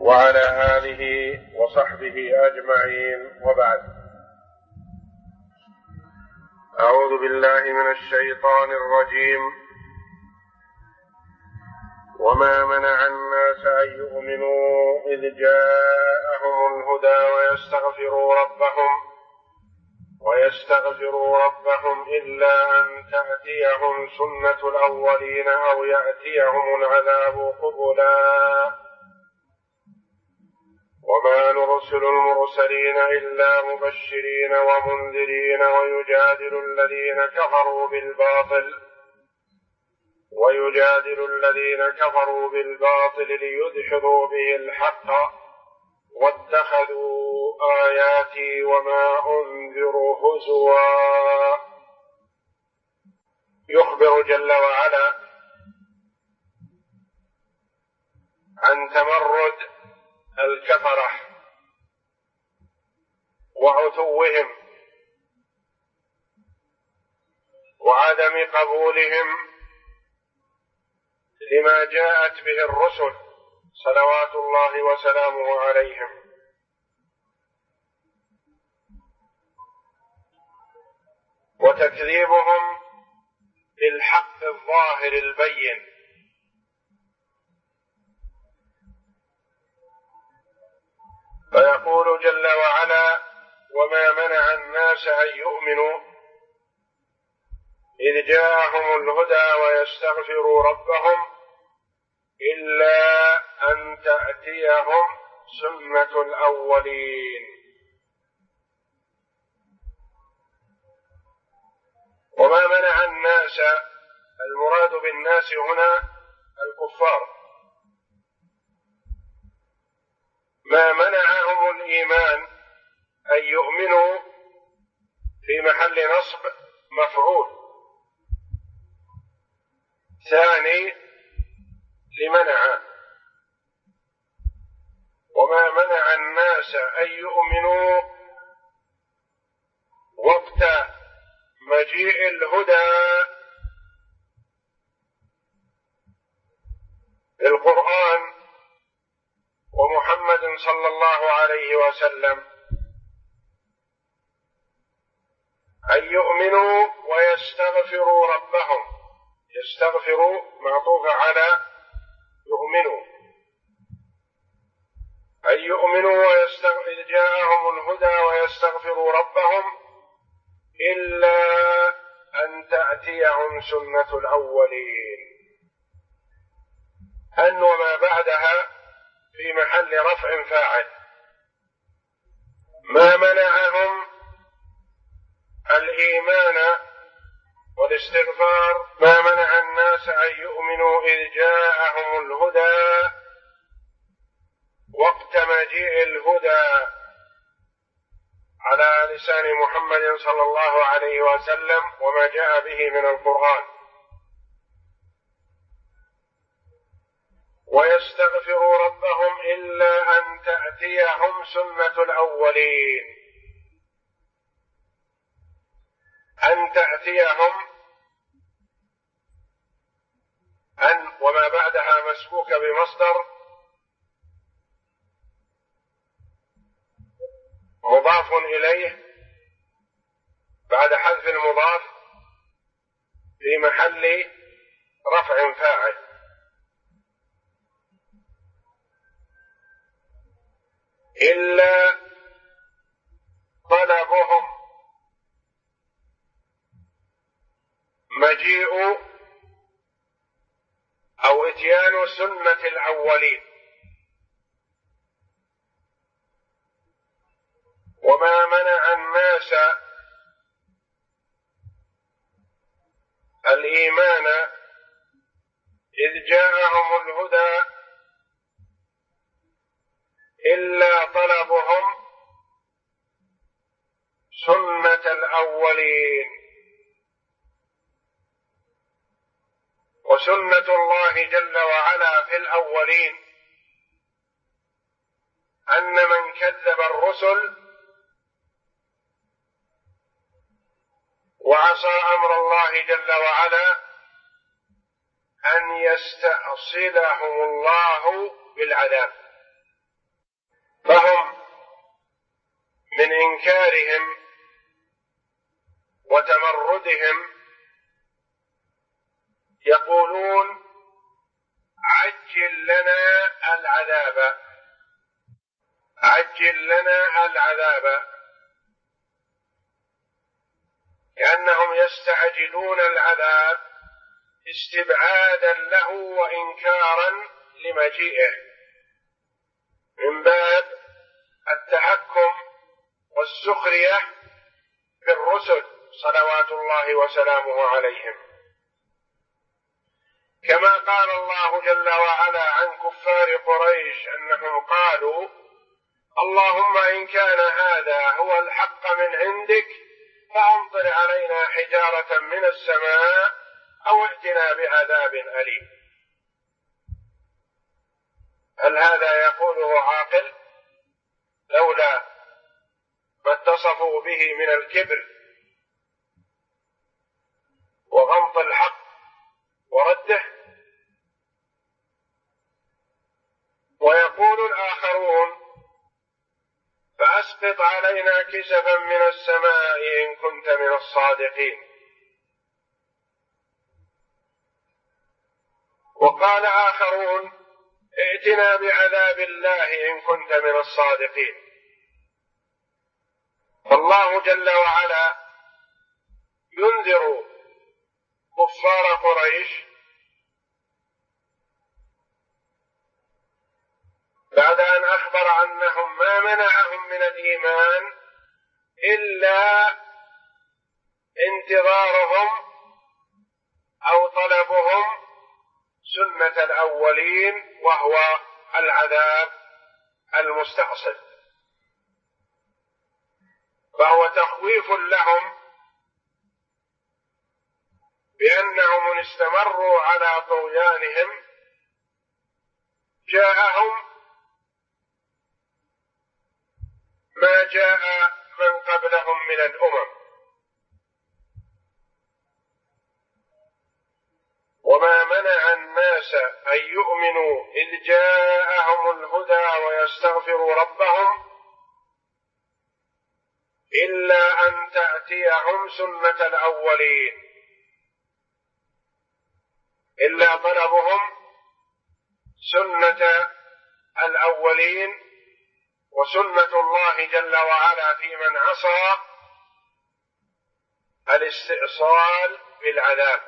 وعلى آله وصحبه أجمعين، وبعد. أعوذ بالله من الشيطان الرجيم. وما منع الناس أن يؤمنوا إذ جاءهم الهدى ويستغفروا ربهم إلا أن تأتيهم سنة الأولين أو يأتيهم العذاب قبلا. وما نرسل المرسلين إلا مبشرين ومنذرين ويجادل الذين كفروا بالباطل ليدحضوا به الحق واتخذوا آياتي وما أنذروا هزوا. يخبر جل وعلا عن تمرد الكفرة وعتوهم وعدم قبولهم لما جاءت به الرسل صلوات الله وسلامه عليهم، وتكذيبهم بالحق الظاهر البين. فيقول جل وعلا: وما منع الناس أن يؤمنوا إذ جاءهم الهدى ويستغفروا ربهم إلا أن تأتيهم سنة الأولين. وما منع الناس، المراد بالناس هنا الكفار، ما منعهم الإيمان أن يؤمنوا في محل نصب مفعول ثاني لمنع. وما منع الناس أن يؤمنوا وقت مجيء الهدى القرآن ومحمد صلى الله عليه وسلم، أن يؤمنوا ويستغفروا ربهم. يستغفروا معطوف على يؤمنوا. أن يؤمنوا إذ جاءهم الهدى ويستغفروا ربهم إلا أن تأتيهم سنة الأولين. أن وما بعدها في محل رفع فاعل. ما منعهم الإيمان والاستغفار، ما منع الناس أن يؤمنوا إذ جاءهم الهدى وقت مجيء الهدى على لسان محمد صلى الله عليه وسلم وما جاء به من القرآن، ويستغفروا ربهم إلا أن تأتيهم سنة الأولين. أن تأتيهم، أن وما بعدها مسبوكة بمصدر مضاف إليه بعد حذف المضاف في محل رفع فاعل. إلا طلبهم مجيء أو إتيان سنة الأولين. وما منع الناس الإيمان إذ جاءهم الهدى إلا طلبهم سنة الأولين. وسنة الله جل وعلا في الأولين أن من كذب الرسل وعصى أمر الله جل وعلا أن يستأصلهم الله بالعذاب. من إنكارهم وتمردهم يقولون عجل لنا العذاب، عجل لنا العذاب، لأنهم يستعجلون العذاب استبعادا له وإنكارا لمجيئه من باب التحكم والسخرية بالرسل صلوات الله وسلامه عليهم. كما قال الله جل وعلا عن كفار قريش أنهم قالوا اللهم إن كان هذا هو الحق من عندك فأمطر علينا حجارة من السماء أو ائتنا بعذاب أليم. هل هذا يقوله عاقل؟ لولا ما اتصفوا به من الكبر وغمط الحق ورده. ويقول الآخرون فأسقط علينا كسفا من السماء إن كنت من الصادقين. وقال آخرون ائتنا بعذاب الله إن كنت من الصادقين. فالله جل وعلا ينذر كفار قريش بعد أن أخبر أنهم ما منعهم من الإيمان إلا انتظارهم أو طلبهم سنة الأولين وهو العذاب المستأصل، فهو تخويف لهم بأنهم إن استمروا على طغيانهم جاءهم ما جاء من قبلهم من الأمم. وما منع الناس أن يؤمنوا إذ جاءهم الهدى ويستغفروا ربهم إلا أن تأتيهم سنة الأولين، إلا طلبهم سنة الأولين وسنة الله جل وعلا في من عصى الاستئصال بالعذاب،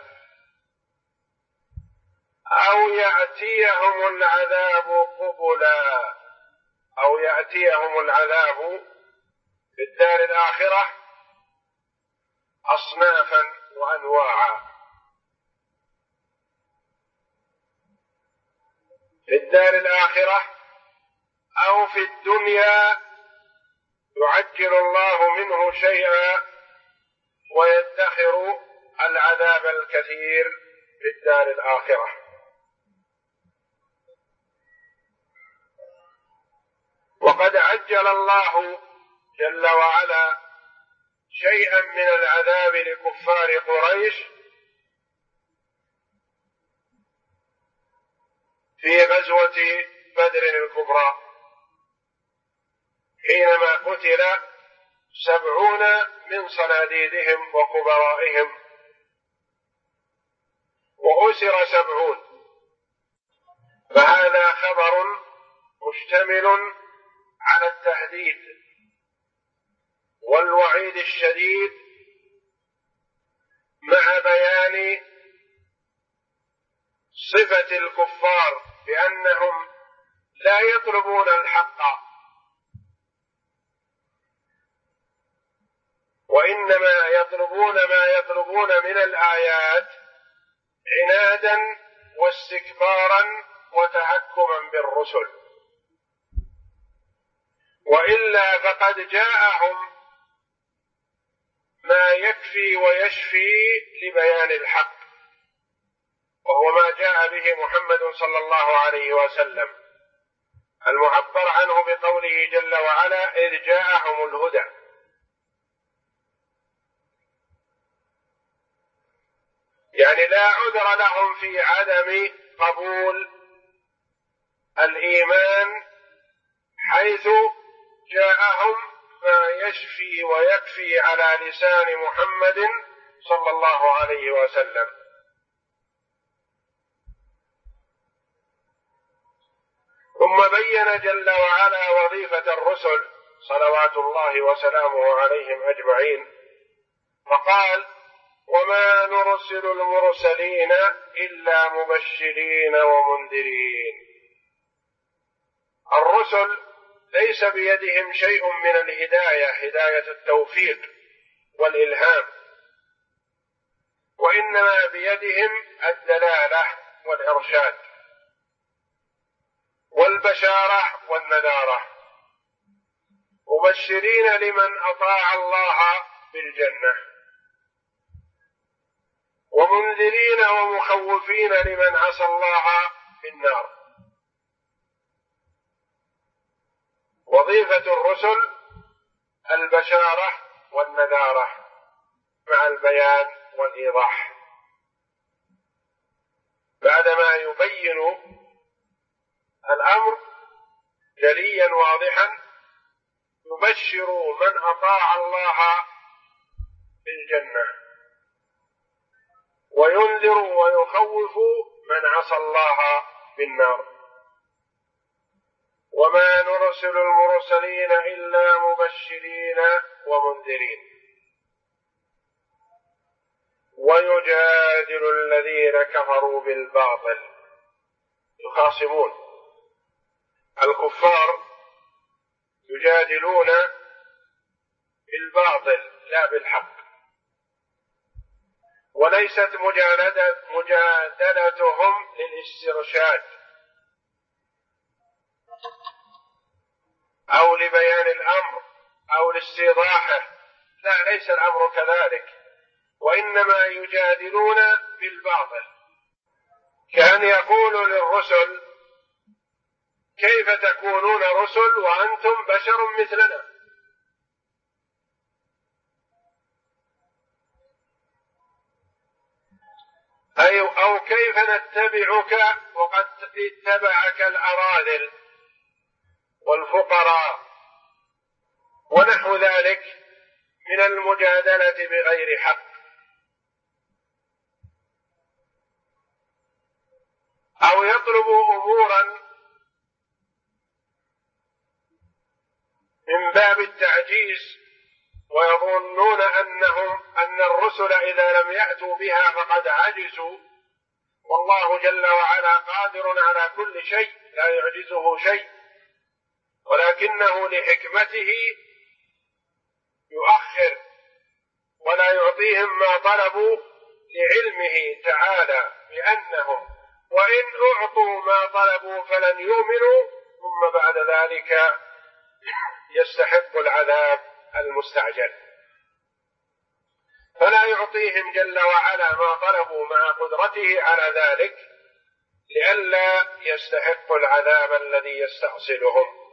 أو يأتيهم العذاب قبلا، أو يأتيهم العذاب في الدار الآخرة أصنافا وأنواعا. في الدار الآخرة أو في الدنيا يعجل الله منه شيئا ويدخر العذاب الكثير في الدار الآخرة. وقد عجل الله جل وعلا شيئا من العذاب لكفار قريش في غزوة بدر الكبرى حينما قتل 70 من صناديدهم وكبرائهم وأسر 70، فهذا خبر مشتمل على التهديد والوعيد الشديد مع بيان صفة الكفار بأنهم لا يطلبون الحق وإنما يطلبون ما يطلبون من الآيات عنادا واستكبارا وتحكما بالرسل، وإلا فقد جاءهم ما يكفي ويشفي لبيان الحق، وهو ما جاء به محمد صلى الله عليه وسلم المعبر عنه بقوله جل وعلا إذ جاءهم الهدى. يعني لا عذر لهم في عدم قبول الإيمان حيث جاءهم ما يشفي ويكفي على لسان محمد صلى الله عليه وسلم. ثم بين جل وعلا وظيفة الرسل صلوات الله وسلامه عليهم أجمعين، فقال: وما نرسل المرسلين إلا مبشرين ومنذرين. الرسل ليس بيدهم شيء من الهداية، هداية التوفيق والإلهام، وإنما بيدهم الدلالة والإرشاد والبشارة والنذارة، مبشرين لمن أطاع الله بالجنة، ومنذرين ومخوفين لمن عصى الله بالنار. وظيفة الرسل البشارة والنذارة مع البيان والإيضاح، بعدما يبين الأمر جليا واضحا يبشر من أطاع الله بالجنة، وينذر ويخوف من عصى الله بالنار. وما نرسل المرسلين إلا مبشرين ومنذرين. ويجادل الذين كفروا بالباطل، يخاصمون الكفار، يجادلون بالباطل لا بالحق، وليست مجادلتهم للاسترشاد أو لبيان الأمر أو لاستيضاحه، لا، ليس الأمر كذلك، وإنما يجادلون بالباطل، كأن يقول للرسل: كيف تكونون رسل وأنتم بشر مثلنا؟ أو كيف نتبعك وقد اتبعك الأراذل والفقراء ونحو ذلك من المجادلة بغير حق، أو يطلب أمورا من باب التعجيز، ويظنون أن الرسل إذا لم يأتوا بها فقد عجزوا، والله جل وعلا قادر على كل شيء لا يعجزه شيء، ولكنه لحكمته يؤخر ولا يعطيهم ما طلبوا لعلمه تعالى بأنهم وإن أعطوا ما طلبوا فلن يؤمنوا، ثم بعد ذلك يستحق العذاب المستعجل، فلا يعطيهم جل وعلا ما طلبوا مع قدرته على ذلك لئلا يستحقوا العذاب الذي يستأصلهم،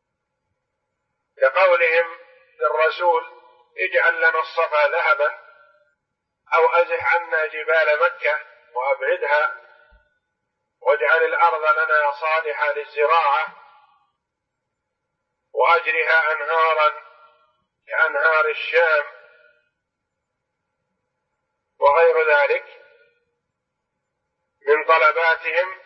كقولهم للرسول: اجعل لنا الصفا ذهبا أو أزح عنا جبال مكة وأبعدها، واجعل الأرض لنا صالحة للزراعة، وأجرها أنهارا كأنهار الشام، وغير ذلك من طلباتهم.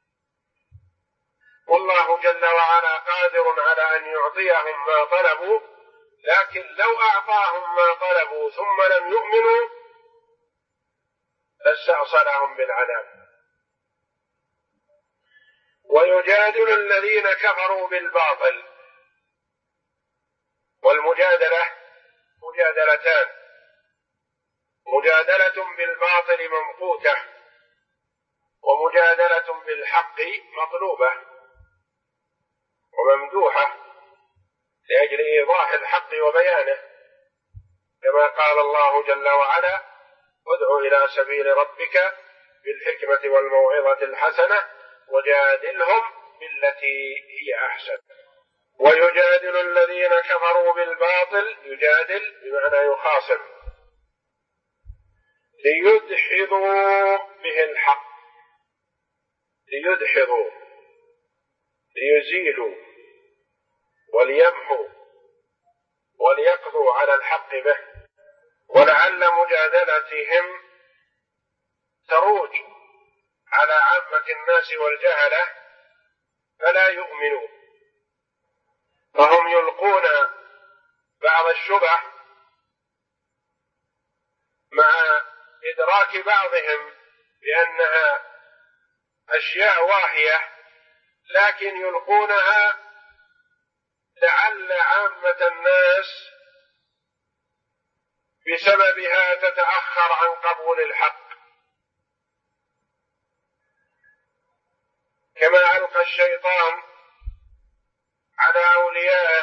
والله جل وعلا قادر على أن يعطيهم ما طلبوا، لكن لو أعطاهم ما طلبوا ثم لم يؤمنوا لاستأصلهم بالعذاب. ويجادل الذين كفروا بالباطل. والمجادلة مجادلتان: مجادلة بالباطل ممقوتة، ومجادلة بالحق مطلوبة وممدوحة لأجل إيضاح الحق وبيانه، كما قال الله جل وعلا: ادع إلى سبيل ربك بالحكمة والموعظة الحسنة وجادلهم بالتي هي أحسن. ويجادل الذين كفروا بالباطل، يجادل بمعنى يخاصم، ليدحضوا به الحق، ليدحضوا، ليزيلوا وليمحوا وليقضوا على الحق به، ولعل مجادلتهم تروج على عامة الناس والجهلة فلا يؤمنوا، فهم يلقون بعض الشبه مع إدراك بعضهم بأنها أشياء واهية، لكن يلقونها لعل عامة الناس بسببها تتأخر عن قبول الحق، كما ألقى الشيطان على أوليائه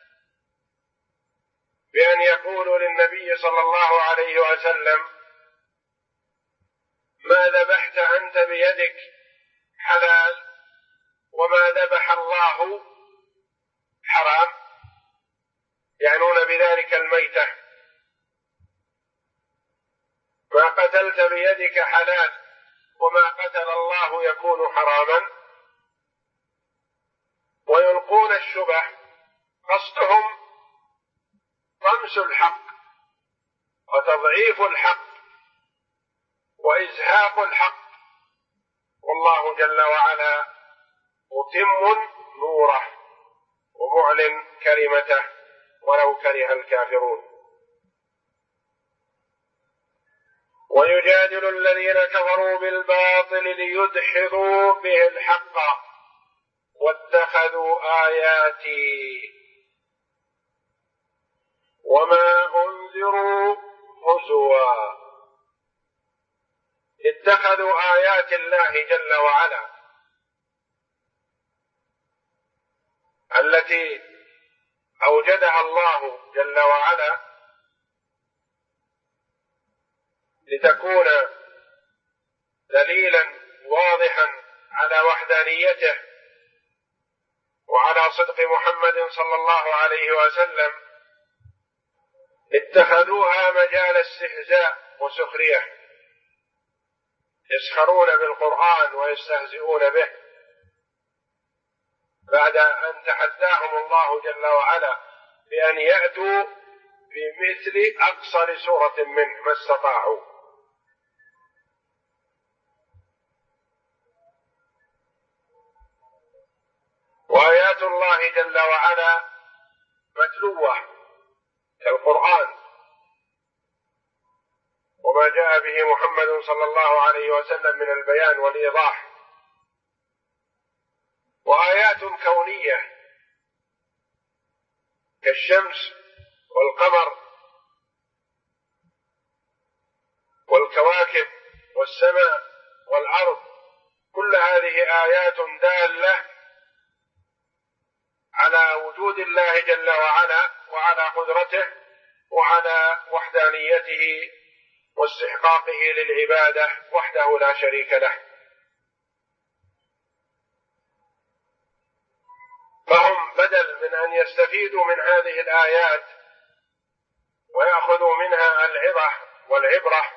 بأن يقولوا للنبي صلى الله عليه وسلم: ما ذبحت أنت بيدك حلال وما ذبح الله حرام، يعنون بذلك الميتة. ما قتلت بيدك حلال وما قتل الله يكون حراما، ويلقون الشبه، قصدهم طمس الحق وتضعيف الحق وإزهاق الحق، والله جل وعلا متم نوره ومعلن كلمته ولو كره الكافرون. ويجادل الذين كفروا بالباطل ليدحضوا به الحق واتخذوا آياتي وما أنذروا هزوا. اتخذوا آيات الله جل وعلا التي أوجدها الله جل وعلا لتكون دليلا واضحا على وحدانيته وعلى صدق محمد صلى الله عليه وسلم، اتخذوها مجال استهزاء وسخرية، يسخرون بالقرآن ويستهزئون به بعد أن تحداهم الله جل وعلا بأن يأتوا بمثل أقصر سورة منه ما استطاعوا. وآيات الله جل وعلا متلوة كالقرآن وما جاء به محمد صلى الله عليه وسلم من البيان والإيضاح، وآيات كونية كالشمس والقمر والكواكب والسماء والأرض، كل هذه آيات دالة على وجود الله جل وعلا وعلى قدرته وعلى وحدانيته واستحقاقه للعبادة وحده لا شريك له. فهم بدل من أن يستفيدوا من هذه الآيات ويأخذوا منها العظة والعبرة،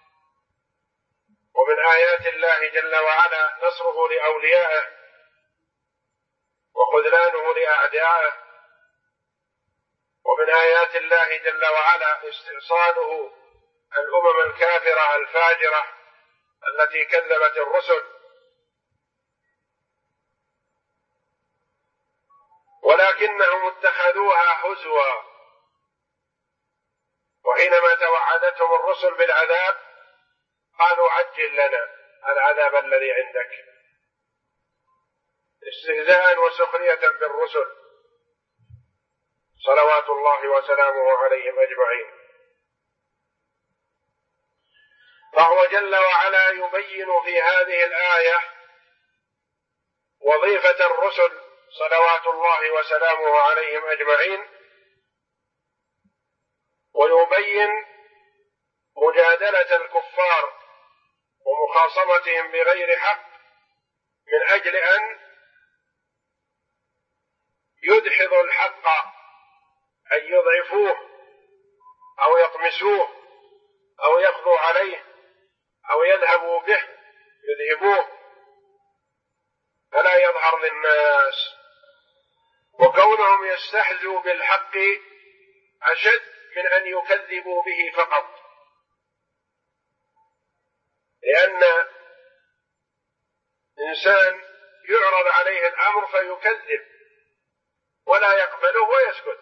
ومن آيات الله جل وعلا نصره لأوليائه وخذلانه لأعدائه، ومن آيات الله جل وعلا استئصاله الأمم الكافرة الفاجرة التي كذبت الرسل، ولكنهم اتخذوها هزوا، وحينما توعدتهم الرسل بالعذاب قالوا عجل لنا العذاب الذي عندك، استهزاء وسخرية بالرسل صلوات الله وسلامه عليهم أجمعين. فهو جل وعلا يبين في هذه الآية وظيفة الرسل صلوات الله وسلامه عليهم أجمعين، ويبين مجادلة الكفار ومخاصمتهم بغير حق من أجل أن يدحضوا الحق، أن يضعفوه أو يطمسوه أو يقضوا عليه أو يذهبوا به يذهبوه فلا يظهر للناس. وكونهم يستحزوا بالحق أشد من أن يكذبوا به فقط، لأن إنسان يعرض عليه الأمر فيكذب ولا يقبله ويسكت،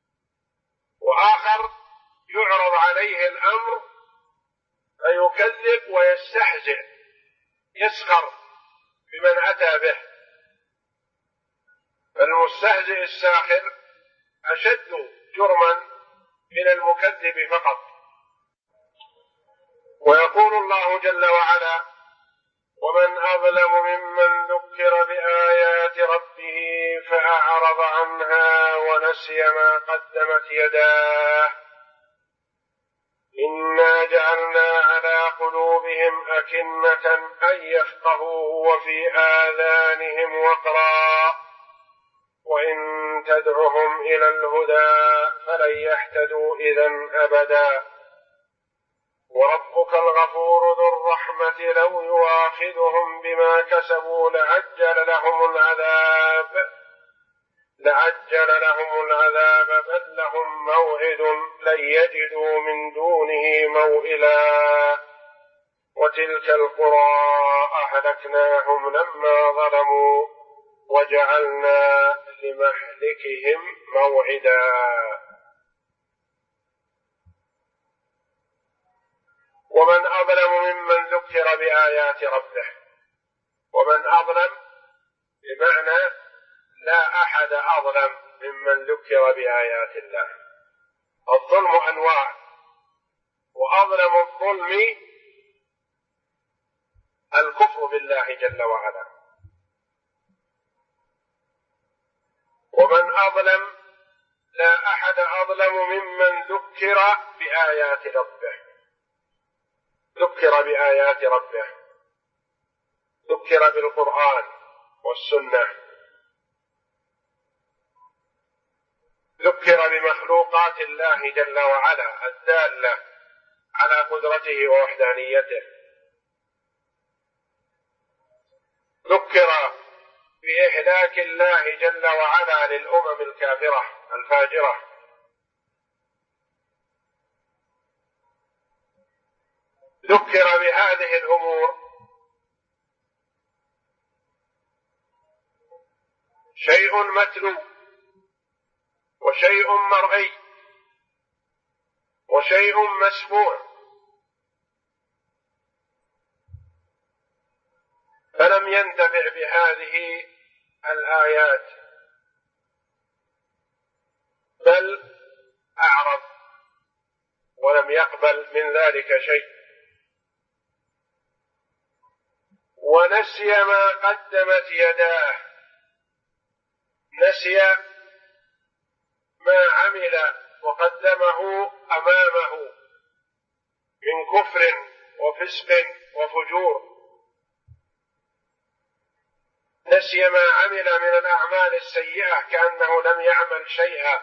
وآخر يعرض عليه الأمر فيكذب ويستهزئ يسخر بمن أتى به، فالمستهزئ الساخر أشد جرما من المكذب فقط. ويقول الله جل وعلا: ومن أظلم ممن ذكر بآيات ربه فأعرض عنها ونسي ما قدمت يداه إنا جعلنا على قلوبهم أكنة أن يفقهوا وفي آذانهم وقرا وإن تدعهم إلى الهدى فلن يهتدوا إذن أبدا وربك الغفور ذو الرحمة لو يؤاخذهم بما كسبوا لعجل لهم العذاب بل لهم موعد لن يجدوا من دونه موئلا وتلك القرى أهلكناهم لما ظلموا وجعلنا لمهلكهم موعدا. ومن أظلم ممن ذكر بآيات ربه. ومن أظلم بمعنى لا أحد أظلم ممن ذكر بآيات الله. الظلم أنواع، وأظلم الظلم الكفر بالله جل وعلا. ومن أظلم لا أحد أظلم ممن ذكر بآيات ربه. ذكر بآيات ربه، ذكر بالقرآن والسنة، ذكر بمخلوقات الله جل وعلا الدالة على قدرته ووحدانيته، ذكر بإهلاك الله جل وعلا للأمم الكافرة الفاجرة، ذكر بهذه الأمور. شيء متلو وشيء مرئي وشيء مسموع، فلم ينتفع بهذه الآيات بل أعرض ولم يقبل من ذلك شيء، ونسي ما قدمت يداه. نسي ما عمل وقدمه أمامه من كفر وفسق وفجور، نسي ما عمل من الأعمال السيئة كأنه لم يعمل شيئا،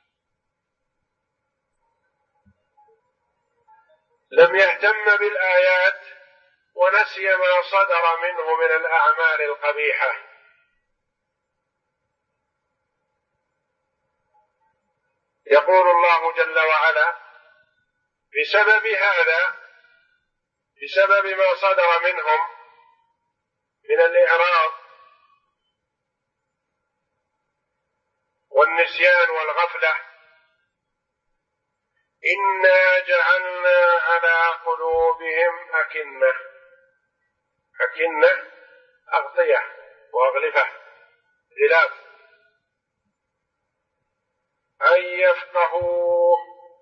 لم يهتم بالآيات ونسي ما صدر منه من الأعمال القبيحة. يقول الله جل وعلا: بسبب هذا، بسبب ما صدر منهم من الإعراض والنسيان والغفلة، إنا جعلنا على قلوبهم أكنة. أكنة أغطية وأغلفة، غلاف، أن يفقهوه.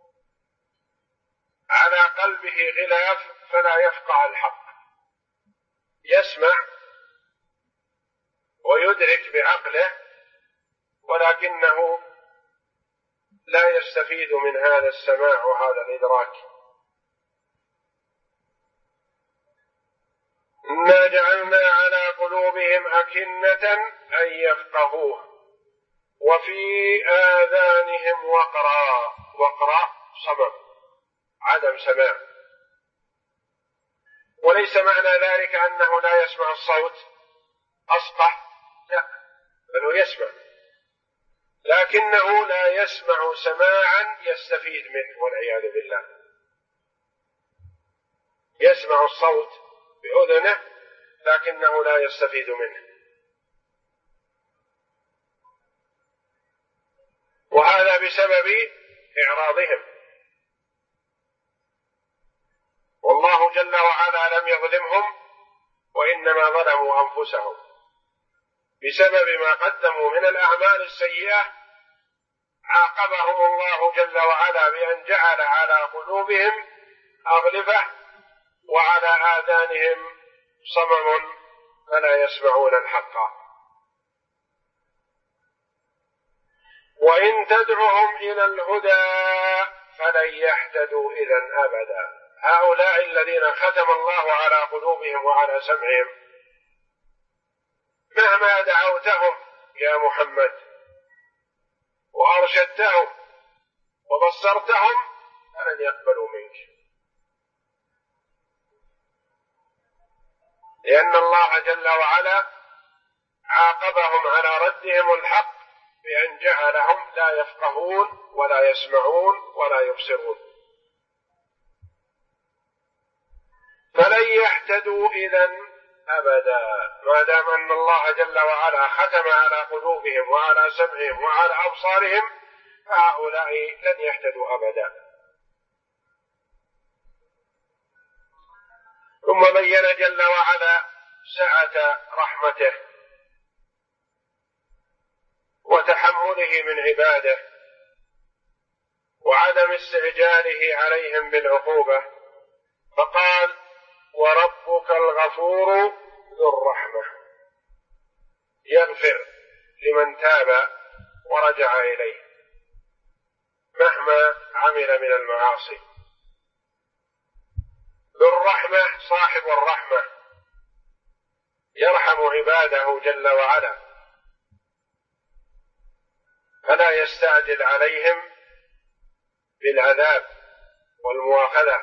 على قلبه غلاف فلا يفقه الحق، يسمع ويدرك بعقله ولكنه لا يستفيد من هذا السماع وهذا الإدراك. إنا جعلنا على قلوبهم أكنة أن يفقهوه وفي آذانهم وقرا. وقرا صمم، عدم سماع، وليس معنى ذلك أنه لا يسمع الصوت أصقع، لا، بل هو يسمع لكنه لا يسمع سماعا يستفيد منه والعياذ بالله. يسمع الصوت بأذنه لكنه لا يستفيد منه، وهذا بسبب إعراضهم. والله جل وعلا لم يظلمهم، وإنما ظلموا أنفسهم بسبب ما قدموا من الأعمال السيئة. عاقبهم الله جل وعلا بأن جعل على قلوبهم أغلفة وعلى آذانهم صمم فلا يسمعون الحق. وإن تدعهم إلى الهدى فلن يهتدوا إذا أبدا. هؤلاء الذين ختم الله على قلوبهم وعلى سمعهم، مهما دعوتهم يا محمد وأرشدتهم وبصرتهم فلن يقبلوا منك، لأن الله جل وعلا عاقبهم على ردهم الحق بأن جعلهم لا يفقهون ولا يسمعون ولا يبصرون. فلن يهتدوا إذا أبدا. ما دام أن الله جل وعلا ختم على قلوبهم وعلى سمعهم وعلى أبصارهم فهؤلاء لن يهتدوا أبدا. ثم بين جل وعلا سعة رحمته وتحمله من عباده وعدم استعجاله عليهم بالعقوبة، فقال: وربك الغفور ذو الرحمة، يغفر لمن تاب ورجع إليه مهما عمل من المعاصي. ذو الرحمة صاحب الرحمة، يرحم عباده جل وعلا، فلا يستعجل عليهم بالعذاب والمؤاخذة.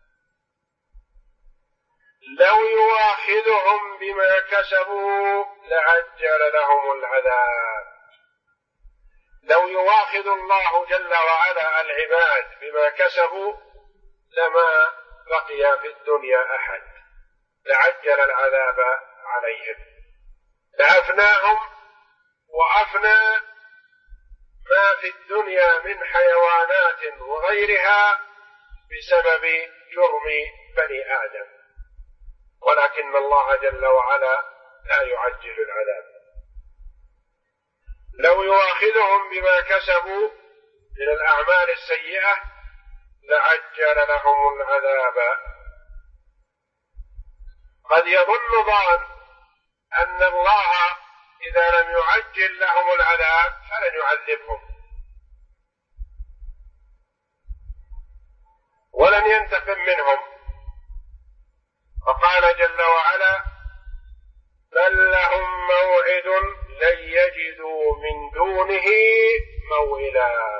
لو يؤاخذهم بما كسبوا لعجل لهم العذاب. لو يؤاخذ الله جل وعلا العباد بما كسبوا لما بقي في الدنيا أحد، لعجل العذاب عليهم، لأفناهم وأفنى ما في الدنيا من حيوانات وغيرها بسبب جرم بني آدم، ولكن الله جل وعلا لا يعجل العذاب. لو يؤاخذهم بما كسبوا من الأعمال السيئة لعجل لهم العذاب. قد يظن ظان أن الله إذا لم يعجل لهم العذاب فلن يعذبهم ولن ينتقم منهم، فقال جل وعلا: بل لهم موعد لن يجدوا من دونه موئلا.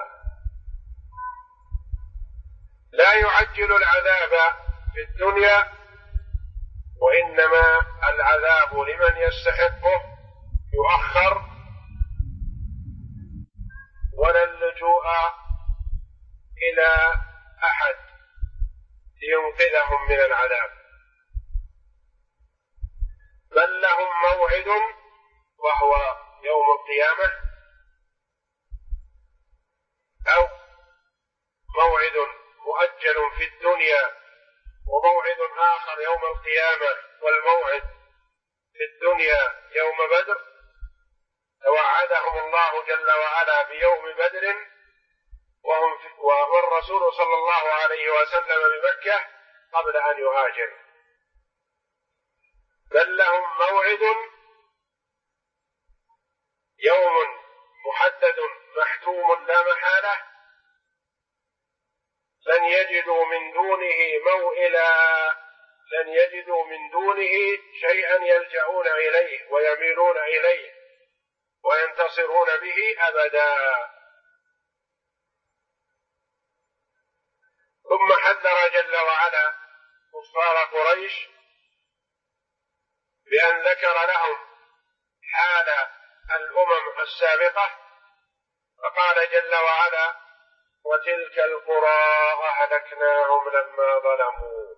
لا يعجل العذاب في الدنيا، وإنما العذاب لمن يستحقه يؤخر، ولا اللجوء إلى أحد لينقذهم من العذاب. بل لهم موعد وهو يوم القيامة، أو موعد مؤجل في الدنيا وموعد آخر يوم القيامة، والموعد في الدنيا يوم بدر. توعدهم الله جل وعلا بيوم بدر والرسول صلى الله عليه وسلم بمكة قبل أن يهاجر. بل لهم موعد، يوم محدد محتوم لا محالة، لن يجدوا من دونه موئلا، لن يجدوا من دونه شيئا يلجؤون إليه ويميلون إليه وينتصرون به أبدا. ثم حذر جل وعلا كفار قريش بأن ذكر لهم حال الأمم السابقة فقال جل وعلا: وتلك القرى أهلكناهم لما ظلموا.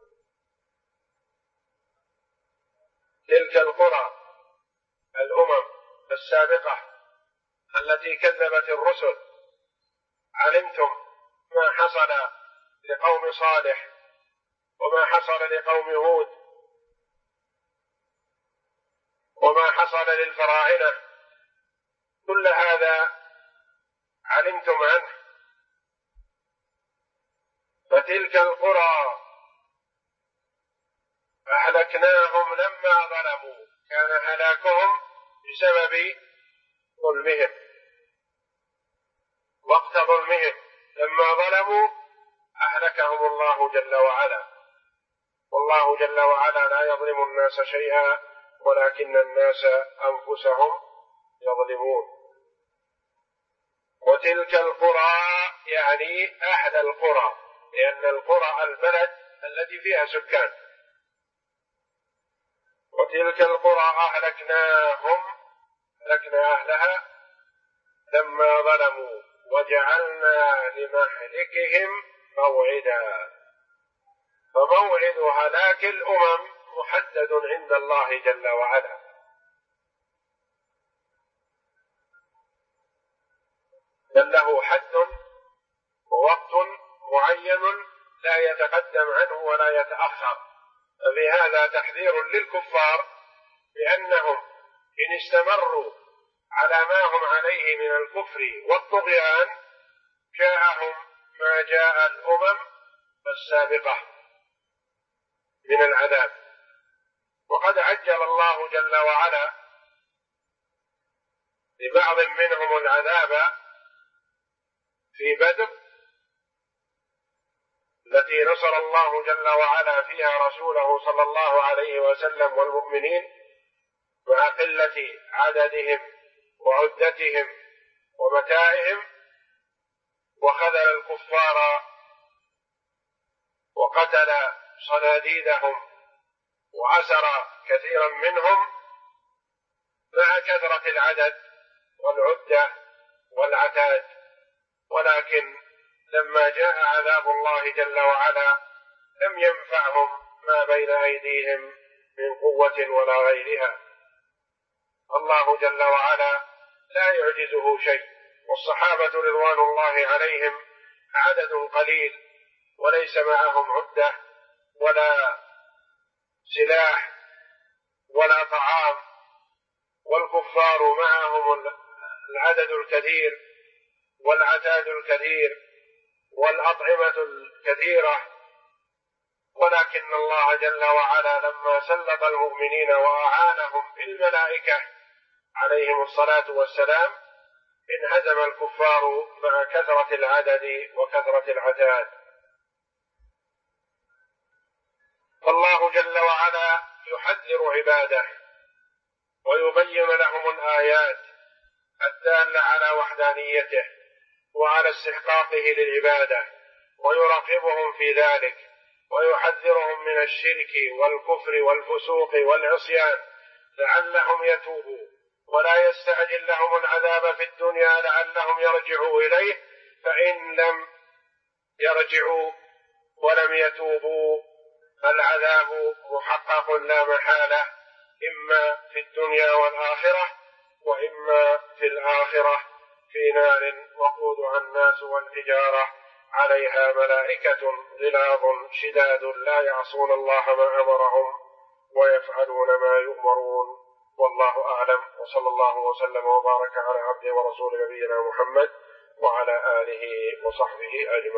تلك القرى الأمم السابقة التي كذبت الرسل، علمتم ما حصل لقوم صالح وما حصل لقوم هود وما حصل للفراعنة، كل هذا علمتم عنه. فتلك القرى أهلكناهم لما ظلموا، كان هلاكهم بسبب ظلمهم، وقت ظلمهم لما ظلموا أهلكهم الله جل وعلا. والله جل وعلا لا يظلم الناس شيئا ولكن الناس أنفسهم يظلمون. وتلك القرى يعني أهل القرى، لأن القرى البلد التي فيها سكان. وتلك القرى أهلكناهم، أهلكنا أهلها لما ظلموا وجعلنا لمهلكهم موعدا. فموعد هلاك الأمم محدد عند الله جل وعلا. بل له حد ووقت معين لا يتقدم عنه ولا يتأخر. ففي هذا تحذير للكفار بأنهم إن استمروا على ما هم عليه من الكفر والطغيان جاءهم ما جاء الأمم السابقة من العذاب. وقد عجل الله جل وعلا لبعض منهم العذاب في بدر التي نصر الله جل وعلا فيها رسوله صلى الله عليه وسلم والمؤمنين مع قلة عددهم وعدتهم ومتاعهم، وخذل الكفار وقتل صناديدهم وأسر كثيرا منهم مع كثرة العدد والعدة والعتاد. ولكن لما جاء عذاب الله جل وعلا لم ينفعهم ما بين أيديهم من قوة ولا غيرها. الله جل وعلا لا يعجزه شيء، والصحابة رضوان الله عليهم عدد قليل وليس معهم عدة ولا سلاح ولا طعام، والكفار معهم العدد الكثير والعتاد الكثير والأطعمة الكثيرة. ولكن الله جل وعلا لما سلط المؤمنين وأعانهم بالملائكة عليهم الصلاة والسلام انهزم الكفار مع كثرة العدد وكثرة العتاد. فالله جل وعلا يحذر عباده ويبين لهم الآيات الدالة على وحدانيته وعلى استحقاقه للعبادة، ويراقبهم في ذلك ويحذرهم من الشرك والكفر والفسوق والعصيان لعلهم يتوبوا، ولا يستعجل لهم العذاب في الدنيا لعلهم يرجعوا إليه، فإن لم يرجعوا ولم يتوبوا فالعذاب محقق لا محالة، إما في الدنيا والآخرة وإما في الآخرة في نار وقودها الناس والحجارة عليها ملائكة غلاظ شداد لا يعصون الله ما أمرهم ويفعلون ما يؤمرون. والله أعلم، وصلى الله وسلم وبارك على عبده ورسول نبينا محمد وعلى آله وصحبه أجمعين.